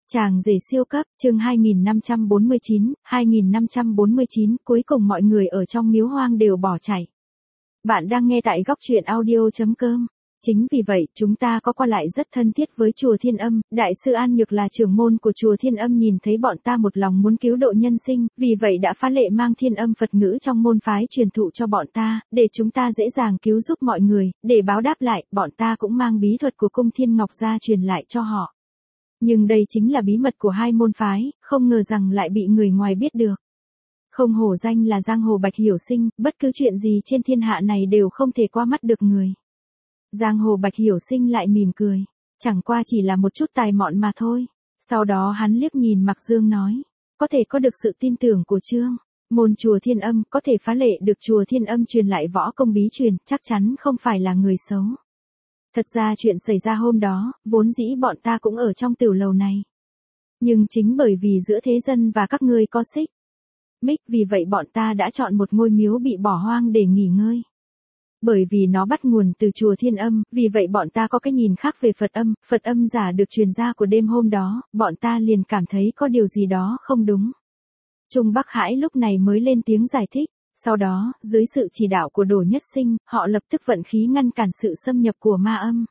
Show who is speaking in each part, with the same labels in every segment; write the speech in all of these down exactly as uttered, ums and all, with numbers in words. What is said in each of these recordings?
Speaker 1: Chàng rể siêu cấp, chương hai nghìn năm trăm bốn mươi chín, hai nghìn năm trăm bốn mươi chín, cuối cùng mọi người ở trong miếu hoang đều bỏ chạy. Bạn đang nghe tại góc truyện audio chấm com. Chính vì vậy, chúng ta có qua lại rất thân thiết với chùa Thiên Âm, Đại sư An Nhược là trưởng môn của chùa Thiên Âm nhìn thấy bọn ta một lòng muốn cứu độ nhân sinh, vì vậy đã phá lệ mang Thiên Âm Phật ngữ trong môn phái truyền thụ cho bọn ta, để chúng ta dễ dàng cứu giúp mọi người, để báo đáp lại, bọn ta cũng mang bí thuật của cung Thiên Ngọc ra truyền lại cho họ. Nhưng đây chính là bí mật của hai môn phái, không ngờ rằng lại bị người ngoài biết được. Không hổ danh là giang hồ Bạch Hiểu Sinh, bất cứ chuyện gì trên thiên hạ này đều không thể qua mắt được người. Giang hồ Bạch Hiểu Sinh lại mỉm cười, chẳng qua chỉ là một chút tài mọn mà thôi. Sau đó hắn liếc nhìn Mạc Dương nói, có thể có được sự tin tưởng của Trương môn chùa Thiên Âm, có thể phá lệ được chùa Thiên Âm truyền lại võ công bí truyền, chắc chắn không phải là người xấu. Thật ra chuyện xảy ra hôm đó, vốn dĩ bọn ta cũng ở trong tiểu lầu này. Nhưng chính bởi vì giữa thế dân và các ngươi có xích mích, vì vậy bọn ta đã chọn một ngôi miếu bị bỏ hoang để nghỉ ngơi. Bởi vì nó bắt nguồn từ chùa Thiên Âm, vì vậy bọn ta có cái nhìn khác về Phật âm, Phật âm giả được truyền ra của đêm hôm đó, bọn ta liền cảm thấy có điều gì đó không đúng. Trung Bắc Hải lúc này mới lên tiếng giải thích. Sau đó, dưới sự chỉ đạo của Đồ Nhất Sinh, họ lập tức vận khí ngăn cản sự xâm nhập của ma âm.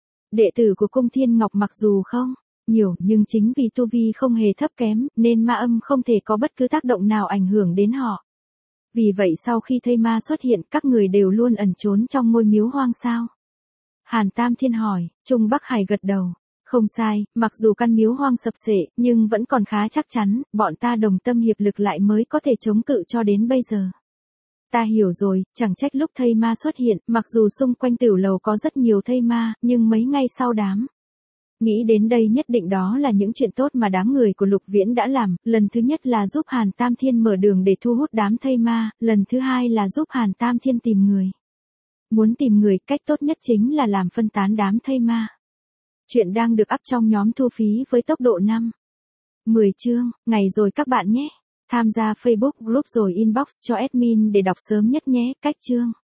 Speaker 1: Đệ tử của cung Thiên Ngọc mặc dù không nhiều, nhưng chính vì tu vi không hề thấp kém, nên ma âm không thể có bất cứ tác động nào ảnh hưởng đến họ. Vì vậy sau khi thây ma xuất hiện, các người đều luôn ẩn trốn trong ngôi miếu hoang sao? Hàn Tam Thiên hỏi. Trung Bắc Hải gật đầu. Không sai, mặc dù căn miếu hoang sập sệ, nhưng vẫn còn khá chắc chắn, bọn ta đồng tâm hiệp lực lại mới có thể chống cự cho đến bây giờ. Ta hiểu rồi, chẳng trách lúc thây ma xuất hiện, mặc dù xung quanh tiểu lầu có rất nhiều thây ma, nhưng mấy ngày sau đám. Nghĩ đến đây nhất định đó là những chuyện tốt mà đám người của Lục Viễn đã làm, lần thứ nhất là giúp Hàn Tam Thiên mở đường để thu hút đám thây ma, lần thứ hai là giúp Hàn Tam Thiên tìm người. Muốn tìm người, cách tốt nhất chính là làm phân tán đám thây ma. Chuyện đang được up trong nhóm thu phí với tốc độ năm mười chương, ngày rồi các bạn nhé. Tham gia Facebook group rồi inbox cho admin để đọc sớm nhất nhé. Cách chương.